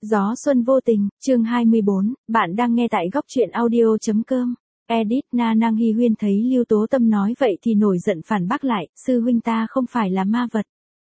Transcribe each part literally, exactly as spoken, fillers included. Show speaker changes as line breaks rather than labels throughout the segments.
Gió xuân vô tình, chương hai mươi bốn, bạn đang nghe tại góc truyện audio.com. Edit Na Nang Hy Huyên thấy Lưu Tố Tâm nói vậy thì nổi giận phản bác lại, sư huynh ta không phải là ma vật.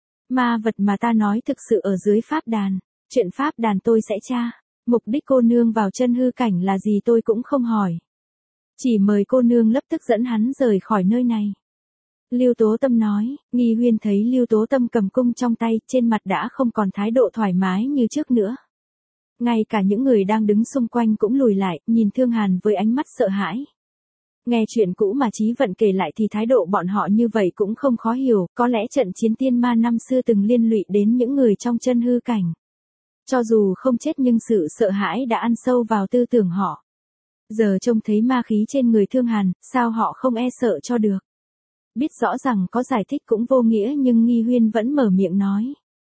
Ma vật mà ta nói thực sự ở dưới pháp đàn, chuyện pháp đàn tôi sẽ tra, mục đích cô nương vào chân hư cảnh là gì tôi cũng không hỏi. Chỉ mời cô nương lập tức dẫn hắn rời khỏi nơi này. Lưu Tố Tâm nói, Nghi Huyên thấy Lưu Tố Tâm cầm cung trong tay, trên mặt đã không còn thái độ thoải mái như trước nữa. Ngay cả những người đang đứng xung quanh cũng lùi lại, nhìn Thương Hàn với ánh mắt sợ hãi. Nghe chuyện cũ mà Chí Vận kể lại thì thái độ bọn họ như vậy cũng không khó hiểu, có lẽ trận chiến tiên ma năm xưa từng liên lụy đến những người trong chân hư cảnh. Cho dù không chết nhưng sự sợ hãi đã ăn sâu vào tư tưởng họ. Giờ trông thấy ma khí trên người Thương Hàn, sao họ không e sợ cho được. Biết rõ rằng có giải thích cũng vô nghĩa nhưng Nghi Huyên vẫn mở miệng nói.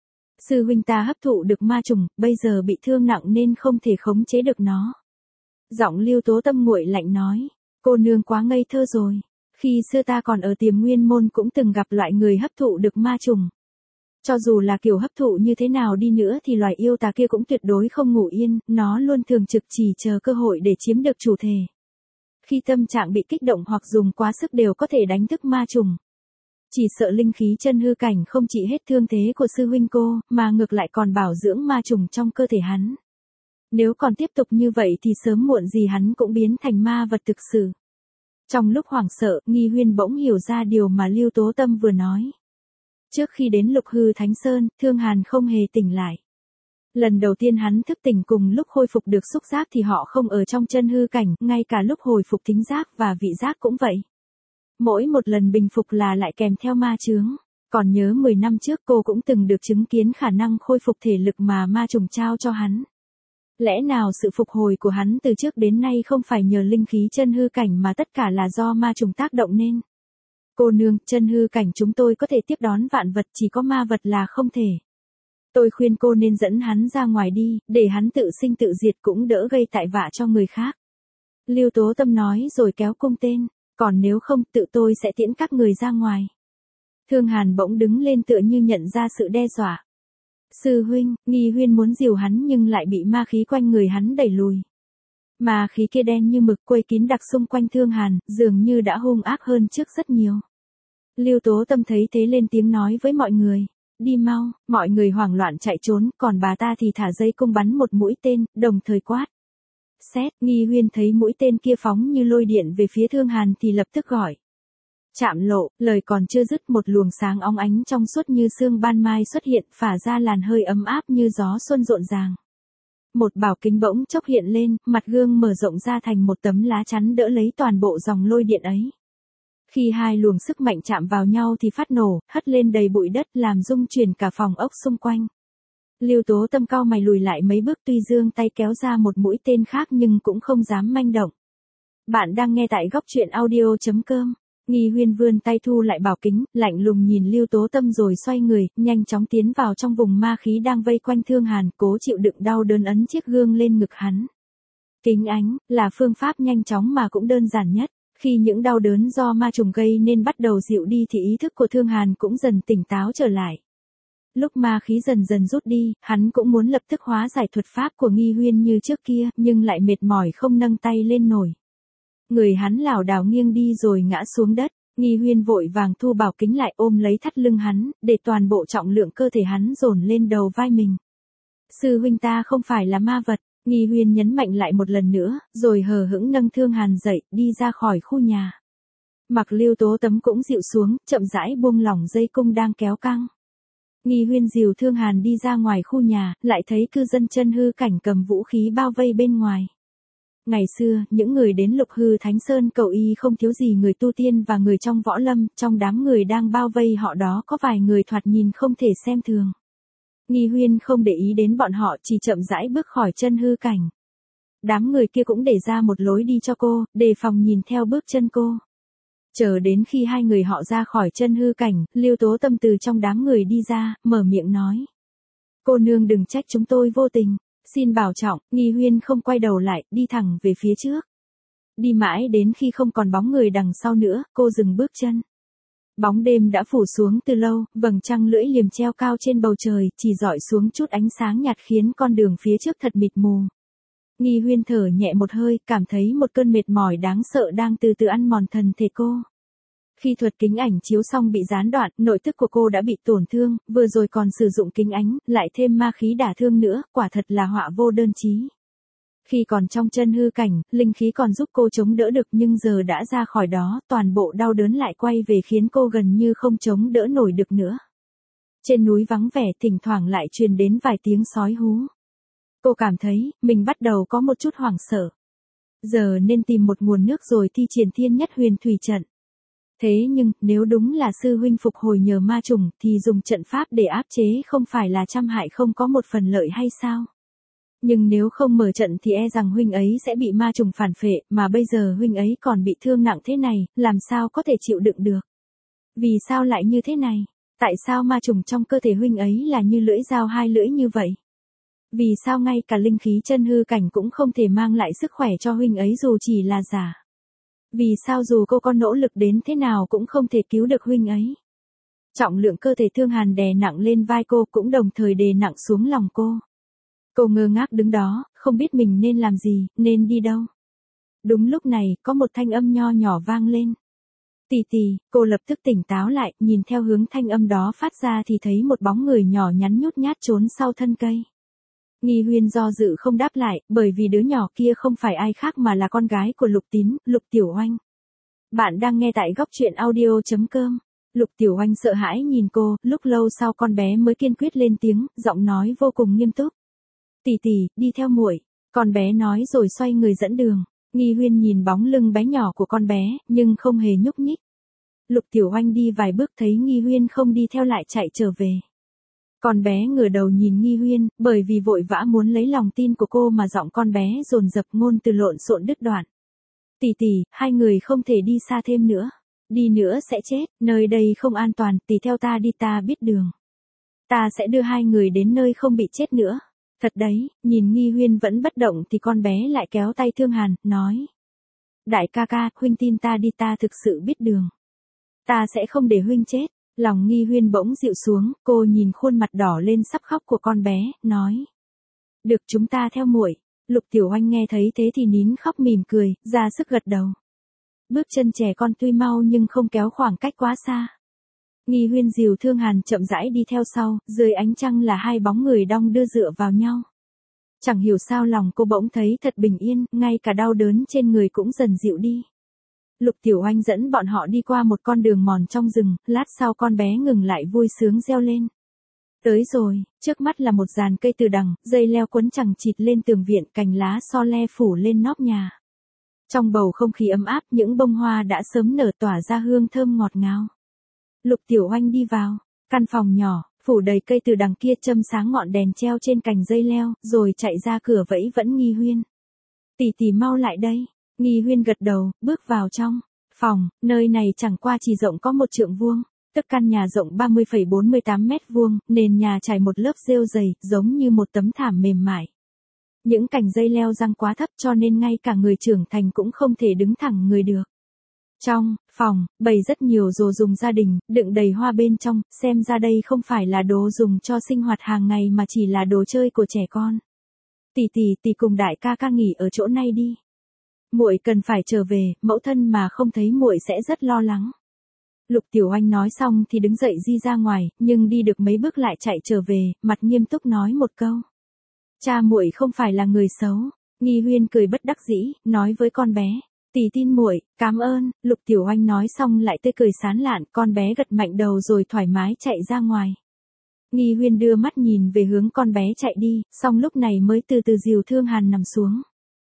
Sư huynh ta hấp thụ được ma trùng, bây giờ bị thương nặng nên không thể khống chế được nó. Giọng Lưu Tố Tâm nguội lạnh nói, cô nương quá ngây thơ rồi. Khi xưa ta còn ở Tiềm Nguyên Môn cũng từng gặp loại người hấp thụ được ma trùng. Cho dù là kiểu hấp thụ như thế nào đi nữa thì loài yêu tà kia cũng tuyệt đối không ngủ yên, nó luôn thường trực chỉ chờ cơ hội để chiếm được chủ thể. Khi tâm trạng bị kích động hoặc dùng quá sức đều có thể đánh thức ma trùng. Chỉ sợ linh khí chân hư cảnh không trị hết thương thế của sư huynh cô, mà ngược lại còn bảo dưỡng ma trùng trong cơ thể hắn. Nếu còn tiếp tục như vậy thì sớm muộn gì hắn cũng biến thành ma vật thực sự. Trong lúc hoảng sợ, Nghi Huyên bỗng hiểu ra điều mà Lưu Tố Tâm vừa nói. Trước khi đến Lục Hư Thánh Sơn, Thương Hàn không hề tỉnh lại. Lần đầu tiên hắn thức tỉnh cùng lúc khôi phục được xúc giác thì họ không ở trong chân hư cảnh, ngay cả lúc hồi phục thính giác và vị giác cũng vậy. Mỗi một lần bình phục là lại kèm theo ma chướng. Còn nhớ mười năm trước cô cũng từng được chứng kiến khả năng khôi phục thể lực mà ma trùng trao cho hắn. Lẽ nào sự phục hồi của hắn từ trước đến nay không phải nhờ linh khí chân hư cảnh mà tất cả là do ma trùng tác động nên? Cô nương, chân hư cảnh chúng tôi có thể tiếp đón vạn vật, chỉ có ma vật là không thể. Tôi khuyên cô nên dẫn hắn ra ngoài đi, để hắn tự sinh tự diệt cũng đỡ gây tại vạ cho người khác. Lưu Tố Tâm nói rồi kéo cung tên, còn nếu không tự tôi sẽ tiễn các người ra ngoài. Thương Hàn bỗng đứng lên tựa như nhận ra sự đe dọa. Sư huynh, Nghi Huyên muốn dìu hắn nhưng lại bị ma khí quanh người hắn đẩy lùi. Ma khí kia đen như mực quây kín đặc xung quanh Thương Hàn, dường như đã hung ác hơn trước rất nhiều. Lưu Tố Tâm thấy thế lên tiếng nói với mọi người. Đi mau, mọi người hoảng loạn chạy trốn, còn bà ta thì thả dây cung bắn một mũi tên, đồng thời quát. Xét, Nghi Huyên thấy mũi tên kia phóng như lôi điện về phía Thương Hàn thì lập tức gọi. Chạm lộ, lời còn chưa dứt một luồng sáng óng ánh trong suốt như sương ban mai xuất hiện, phả ra làn hơi ấm áp như gió xuân rộn ràng. Một bảo kính bỗng chốc hiện lên, mặt gương mở rộng ra thành một tấm lá chắn đỡ lấy toàn bộ dòng lôi điện ấy. Khi hai luồng sức mạnh chạm vào nhau thì phát nổ, hất lên đầy bụi đất làm rung chuyển cả phòng ốc xung quanh. Lưu Tố Tâm cau mày lùi lại mấy bước tuy giương tay kéo ra một mũi tên khác nhưng cũng không dám manh động. Bạn đang nghe tại góc truyện audio.com. Nghi Huyên vươn tay thu lại bảo kính, lạnh lùng nhìn Lưu Tố Tâm rồi xoay người, nhanh chóng tiến vào trong vùng ma khí đang vây quanh Thương Hàn, cố chịu đựng đau đớn ấn chiếc gương lên ngực hắn. Kính ánh, là phương pháp nhanh chóng mà cũng đơn giản nhất. Khi những đau đớn do ma trùng gây nên bắt đầu dịu đi thì ý thức của Thương Hàn cũng dần tỉnh táo trở lại. Lúc ma khí dần dần rút đi, hắn cũng muốn lập tức hóa giải thuật pháp của Nghi Huyên như trước kia, nhưng lại mệt mỏi không nâng tay lên nổi. Người hắn lảo đảo nghiêng đi rồi ngã xuống đất, Nghi Huyên vội vàng thu bảo kính lại ôm lấy thắt lưng hắn, để toàn bộ trọng lượng cơ thể hắn dồn lên đầu vai mình. Sư huynh ta không phải là ma vật, Nghi Huyên nhấn mạnh lại một lần nữa, rồi hờ hững nâng Thương Hàn dậy, đi ra khỏi khu nhà. Mặc Lưu Tố Tâm cũng dịu xuống, chậm rãi buông lỏng dây cung đang kéo căng. Nghi Huyên dìu Thương Hàn đi ra ngoài khu nhà, lại thấy cư dân chân hư cảnh cầm vũ khí bao vây bên ngoài. Ngày xưa, những người đến Lục Hư Thánh Sơn cầu y không thiếu gì người tu tiên và người trong võ lâm, trong đám người đang bao vây họ đó có vài người thoạt nhìn không thể xem thường. Nghi Huyên không để ý đến bọn họ, chỉ chậm rãi bước khỏi chân hư cảnh. Đám người kia cũng để ra một lối đi cho cô, đề phòng nhìn theo bước chân cô. Chờ đến khi hai người họ ra khỏi chân hư cảnh, Lưu Tố Tâm từ trong đám người đi ra, mở miệng nói. Cô nương đừng trách chúng tôi vô tình, xin bảo trọng. Nghi Huyên không quay đầu lại, đi thẳng về phía trước. Đi mãi đến khi không còn bóng người đằng sau nữa, cô dừng bước chân. Bóng đêm đã phủ xuống từ lâu, vầng trăng lưỡi liềm treo cao trên bầu trời, chỉ rọi xuống chút ánh sáng nhạt khiến con đường phía trước thật mịt mù. Nghi Huyên thở nhẹ một hơi, cảm thấy một cơn mệt mỏi đáng sợ đang từ từ ăn mòn thân thể cô. Khi thuật kính ảnh chiếu xong bị gián đoạn, nội tức của cô đã bị tổn thương, vừa rồi còn sử dụng kính ánh, lại thêm ma khí đả thương nữa, quả thật là họa vô đơn chí. Khi còn trong chân hư cảnh, linh khí còn giúp cô chống đỡ được nhưng giờ đã ra khỏi đó, toàn bộ đau đớn lại quay về khiến cô gần như không chống đỡ nổi được nữa. Trên núi vắng vẻ thỉnh thoảng lại truyền đến vài tiếng sói hú. Cô cảm thấy, mình bắt đầu có một chút hoảng sợ. Giờ nên tìm một nguồn nước rồi thi triển thiên nhất huyền thủy trận. Thế nhưng, nếu đúng là sư huynh phục hồi nhờ ma trùng, thì dùng trận pháp để áp chế không phải là trăm hại không có một phần lợi hay sao? Nhưng nếu không mở trận thì e rằng huynh ấy sẽ bị ma trùng phản phệ, mà bây giờ huynh ấy còn bị thương nặng thế này, làm sao có thể chịu đựng được? Vì sao lại như thế này? Tại sao ma trùng trong cơ thể huynh ấy là như lưỡi dao hai lưỡi như vậy? Vì sao ngay cả linh khí chân hư cảnh cũng không thể mang lại sức khỏe cho huynh ấy dù chỉ là giả? Vì sao dù cô có nỗ lực đến thế nào cũng không thể cứu được huynh ấy? Trọng lượng cơ thể Thương Hàn đè nặng lên vai cô cũng đồng thời đè nặng xuống lòng cô. Cô ngơ ngác đứng đó, không biết mình nên làm gì, nên đi đâu. Đúng lúc này, có một thanh âm nho nhỏ vang lên. Tì tì, cô lập tức tỉnh táo lại, nhìn theo hướng thanh âm đó phát ra thì thấy một bóng người nhỏ nhắn nhút nhát trốn sau thân cây. Nghi Huyên do dự không đáp lại, bởi vì đứa nhỏ kia không phải ai khác mà là con gái của Lục Tín, Lục Tiểu Oanh. Bạn đang nghe tại góc truyện audio chấm com. Lục Tiểu Oanh sợ hãi nhìn cô, lúc lâu sau con bé mới kiên quyết lên tiếng, giọng nói vô cùng nghiêm túc. Tỷ tỷ, đi theo muội. Con bé nói rồi xoay người dẫn đường. Nghi Huyên nhìn bóng lưng bé nhỏ của con bé, nhưng không hề nhúc nhích. Lục Tiểu Oanh đi vài bước thấy Nghi Huyên không đi theo lại chạy trở về. Con bé ngửa đầu nhìn Nghi Huyên, bởi vì vội vã muốn lấy lòng tin của cô mà giọng con bé dồn dập ngôn từ lộn xộn đứt đoạn. Tỷ tỷ, hai người không thể đi xa thêm nữa. Đi nữa sẽ chết, nơi đây không an toàn, tỷ theo ta đi, ta biết đường. Ta sẽ đưa hai người đến nơi không bị chết nữa. Thật đấy, nhìn Nghi Huyên vẫn bất động thì con bé lại kéo tay Thương Hàn, nói. Đại ca ca, huynh tin ta đi, ta thực sự biết đường. Ta sẽ không để huynh chết. Lòng Nghi Huyên bỗng dịu xuống, cô nhìn khuôn mặt đỏ lên sắp khóc của con bé, nói. Được, chúng ta theo muội. Lục Tiểu Oanh nghe thấy thế thì nín khóc mỉm cười, ra sức gật đầu. Bước chân trẻ con tuy mau nhưng không kéo khoảng cách quá xa. Nghi Huyên dìu Thương Hàn chậm rãi đi theo sau, dưới ánh trăng là hai bóng người đong đưa dựa vào nhau. Chẳng hiểu sao lòng cô bỗng thấy thật bình yên, ngay cả đau đớn trên người cũng dần dịu đi. Lục Tiểu Oanh dẫn bọn họ đi qua một con đường mòn trong rừng, lát sau con bé ngừng lại vui sướng reo lên. Tới rồi, trước mắt là một dàn cây từ đằng, dây leo quấn chằng chịt lên tường viện, cành lá so le phủ lên nóc nhà. Trong bầu không khí ấm áp, những bông hoa đã sớm nở tỏa ra hương thơm ngọt ngào. Lục Tiểu Oanh đi vào, căn phòng nhỏ, phủ đầy cây từ đằng kia châm sáng ngọn đèn treo trên cành dây leo, rồi chạy ra cửa vẫy vẫn Nghi Huyên. Tỷ tỷ mau lại đây. Nghi Huyên gật đầu, bước vào trong phòng, nơi này chẳng qua chỉ rộng có một trượng vuông, tức căn nhà rộng ba mươi phẩy bốn mươi tám mét vuông, nền nhà trải một lớp rêu dày, giống như một tấm thảm mềm mại. Những cành dây leo giăng quá thấp cho nên ngay cả người trưởng thành cũng không thể đứng thẳng người được. Trong phòng, bày rất nhiều đồ dùng gia đình, đựng đầy hoa bên trong, xem ra đây không phải là đồ dùng cho sinh hoạt hàng ngày mà chỉ là đồ chơi của trẻ con. Tỷ tỷ, tỷ cùng đại ca ca nghỉ ở chỗ này đi. Muội cần phải trở về, mẫu thân mà không thấy muội sẽ rất lo lắng. Lục Tiểu Oanh nói xong thì đứng dậy đi ra ngoài, nhưng đi được mấy bước lại chạy trở về, mặt nghiêm túc nói một câu. Cha muội không phải là người xấu. Nghi Huyên cười bất đắc dĩ, nói với con bé. Tỷ tin muội, cảm ơn. Lục Tiểu Oanh nói xong lại tươi cười sán lạn, con bé gật mạnh đầu rồi thoải mái chạy ra ngoài. Nghi Huyên đưa mắt nhìn về hướng con bé chạy đi, xong lúc này mới từ từ dìu Thương Hàn nằm xuống.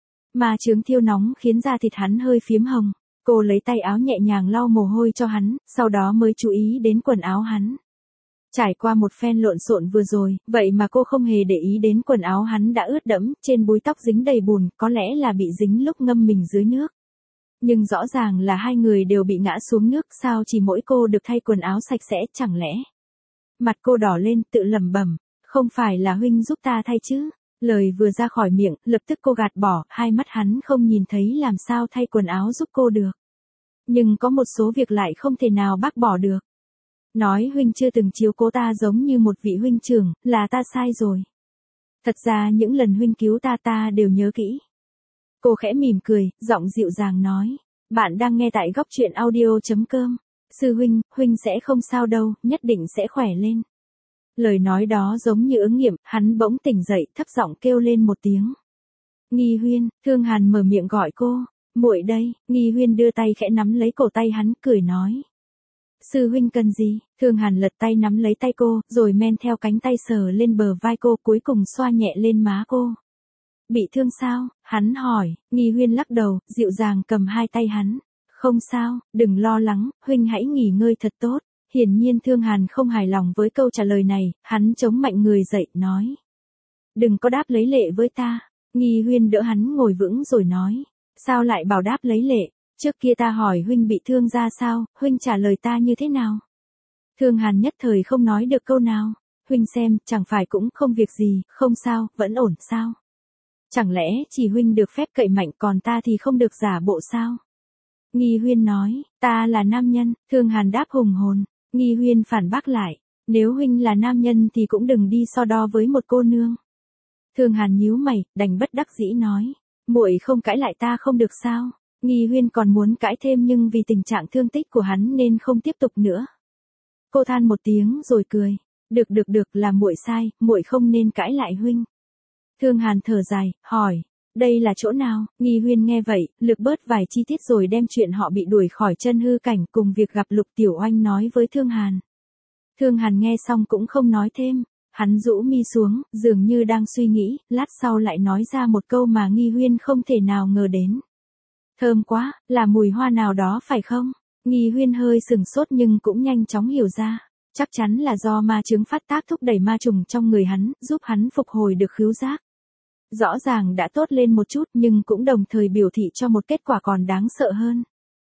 Mà chướng thiêu nóng khiến da thịt hắn hơi phiếm hồng. Cô lấy tay áo nhẹ nhàng lau mồ hôi cho hắn, sau đó mới chú ý đến quần áo hắn. Trải qua một phen lộn xộn vừa rồi, vậy mà cô không hề để ý đến quần áo hắn đã ướt đẫm, trên búi tóc dính đầy bùn, có lẽ là bị dính lúc ngâm mình dưới nước. Nhưng rõ ràng là hai người đều bị ngã xuống nước, sao chỉ mỗi cô được thay quần áo sạch sẽ, chẳng lẽ? Mặt cô đỏ lên, tự lẩm bẩm, không phải là huynh giúp ta thay chứ? Lời vừa ra khỏi miệng, lập tức cô gạt bỏ, hai mắt hắn không nhìn thấy làm sao thay quần áo giúp cô được. nhưng có một số việc lại không thể nào bác bỏ được. Nói huynh chưa từng chiếu cố ta giống như một vị huynh trưởng, là ta sai rồi. Thật ra những lần huynh cứu ta ta đều nhớ kỹ. Cô khẽ mỉm cười, giọng dịu dàng nói. Bạn đang nghe tại góc truyện audio.com. Sư huynh, huynh sẽ không sao đâu, nhất định sẽ khỏe lên. Lời nói đó giống như ứng nghiệm, hắn bỗng tỉnh dậy, thấp giọng kêu lên một tiếng. Nghi Huyên, Thương Hàn mở miệng gọi cô. Muội đây, Nghi Huyên đưa tay khẽ nắm lấy cổ tay hắn, cười nói. Sư huynh cần gì? Thương Hàn lật tay nắm lấy tay cô, rồi men theo cánh tay sờ lên bờ vai cô, cuối cùng xoa nhẹ lên má cô. Bị thương sao? Hắn hỏi. Nghi Huyên lắc đầu, dịu dàng cầm hai tay hắn. Không sao, đừng lo lắng, huynh hãy nghỉ ngơi thật tốt. Hiển nhiên Thương Hàn không hài lòng với câu trả lời này, hắn chống mạnh người dậy, nói. Đừng có đáp lấy lệ với ta. Nghi Huyên đỡ hắn ngồi vững rồi nói. Sao lại bảo đáp lấy lệ? Trước kia ta hỏi huynh bị thương ra sao, huynh trả lời ta như thế nào? Thương Hàn nhất thời không nói được câu nào. Huynh xem, chẳng phải cũng không việc gì, không sao, vẫn ổn sao? Chẳng lẽ chỉ huynh được phép cậy mạnh còn ta thì không được giả bộ sao? Nghi Huyên nói, ta là nam nhân. Thương Hàn đáp hùng hồn. Nghi Huyên phản bác lại, nếu huynh là nam nhân thì cũng đừng đi so đo với một cô nương. Thương Hàn nhíu mày, đành bất đắc dĩ nói, muội không cãi lại ta không được sao? Nghi Huyên còn muốn cãi thêm nhưng vì tình trạng thương tích của hắn nên không tiếp tục nữa. Cô than một tiếng rồi cười, được được được, là muội sai, muội không nên cãi lại huynh. Thương Hàn thở dài, hỏi, đây là chỗ nào? Nghi Huyên nghe vậy, lược bớt vài chi tiết rồi đem chuyện họ bị đuổi khỏi chân hư cảnh cùng việc gặp Lục Tiểu Oanh nói với Thương Hàn. Thương Hàn nghe xong cũng không nói thêm, hắn rũ mi xuống, dường như đang suy nghĩ, lát sau lại nói ra một câu mà Nghi Huyên không thể nào ngờ đến. Thơm quá, là mùi hoa nào đó phải không? Nghi Huyên hơi sừng sốt nhưng cũng nhanh chóng hiểu ra. Chắc chắn là do ma chứng phát tác thúc đẩy ma trùng trong người hắn, giúp hắn phục hồi được khứu giác. Rõ ràng đã tốt lên một chút nhưng cũng đồng thời biểu thị cho một kết quả còn đáng sợ hơn.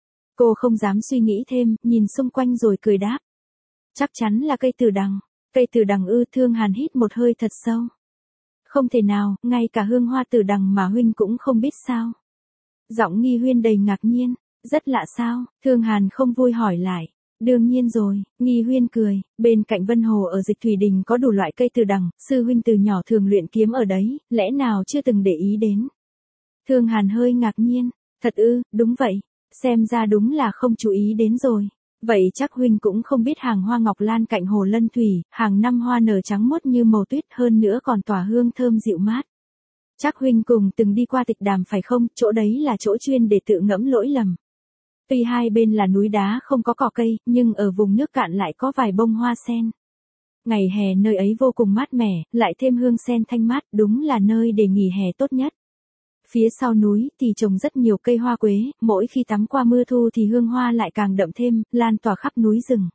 Cô không dám suy nghĩ thêm, nhìn xung quanh rồi cười đáp. Chắc chắn là cây từ đằng. Cây từ đằng ư? Thương Hàn hít một hơi thật sâu. Không thể nào, ngay cả hương hoa từ đằng mà huynh cũng không biết sao? Giọng Nghi Huyên đầy ngạc nhiên. Rất lạ sao? Thương Hàn không vui hỏi lại. Đương nhiên rồi, Nghi Huyên cười, bên cạnh Vân Hồ ở Dịch Thủy Đình có đủ loại cây từ đằng, sư huynh từ nhỏ thường luyện kiếm ở đấy, lẽ nào chưa từng để ý đến? Thương Hàn hơi ngạc nhiên, thật ư? Đúng vậy, xem ra đúng là không chú ý đến rồi. Vậy chắc huynh cũng không biết hàng hoa ngọc lan cạnh hồ Lân Thủy, hàng năm hoa nở trắng muốt như màu tuyết, hơn nữa còn tỏa hương thơm dịu mát. Chắc huynh cùng từng đi qua Tịch Đàm phải không? Chỗ đấy là chỗ chuyên để tự ngẫm lỗi lầm. Tuy hai bên là núi đá không có cỏ cây, nhưng ở vùng nước cạn lại có vài bông hoa sen. Ngày hè nơi ấy vô cùng mát mẻ, lại thêm hương sen thanh mát, đúng là nơi để nghỉ hè tốt nhất. Phía sau núi thì trồng rất nhiều cây hoa quế, mỗi khi tắm qua mưa thu thì hương hoa lại càng đậm thêm, lan tỏa khắp núi rừng.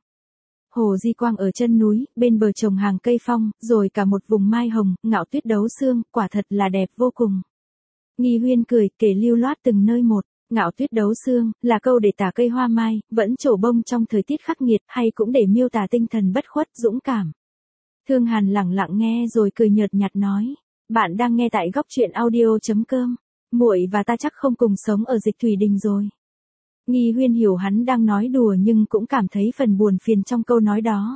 Hồ Di Quang ở chân núi, bên bờ trồng hàng cây phong, rồi cả một vùng mai hồng, ngạo tuyết đấu xương, quả thật là đẹp vô cùng. Nghi Huyên cười, kể lưu loát từng nơi một. Ngạo tuyết đấu xương, là câu để tả cây hoa mai, vẫn trổ bông trong thời tiết khắc nghiệt, hay cũng để miêu tả tinh thần bất khuất, dũng cảm. Thương Hàn lặng lặng nghe rồi cười nhợt nhạt nói. Bạn đang nghe tại góc truyện audio.com. Muội và ta chắc không cùng sống ở Dịch Thủy Đình rồi. Nghi Huyên hiểu hắn đang nói đùa nhưng cũng cảm thấy phần buồn phiền trong câu nói đó.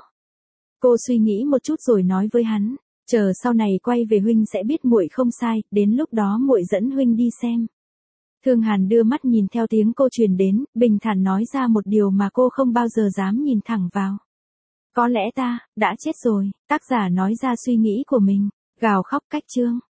Cô suy nghĩ một chút rồi nói với hắn. Chờ sau này quay về huynh sẽ biết muội không sai, đến lúc đó muội dẫn huynh đi xem. Thương Hàn đưa mắt nhìn theo tiếng cô truyền đến, bình thản nói ra một điều mà cô không bao giờ dám nhìn thẳng vào. Có lẽ ta đã chết rồi. Tác giả nói ra suy nghĩ của mình, gào khóc cách chương.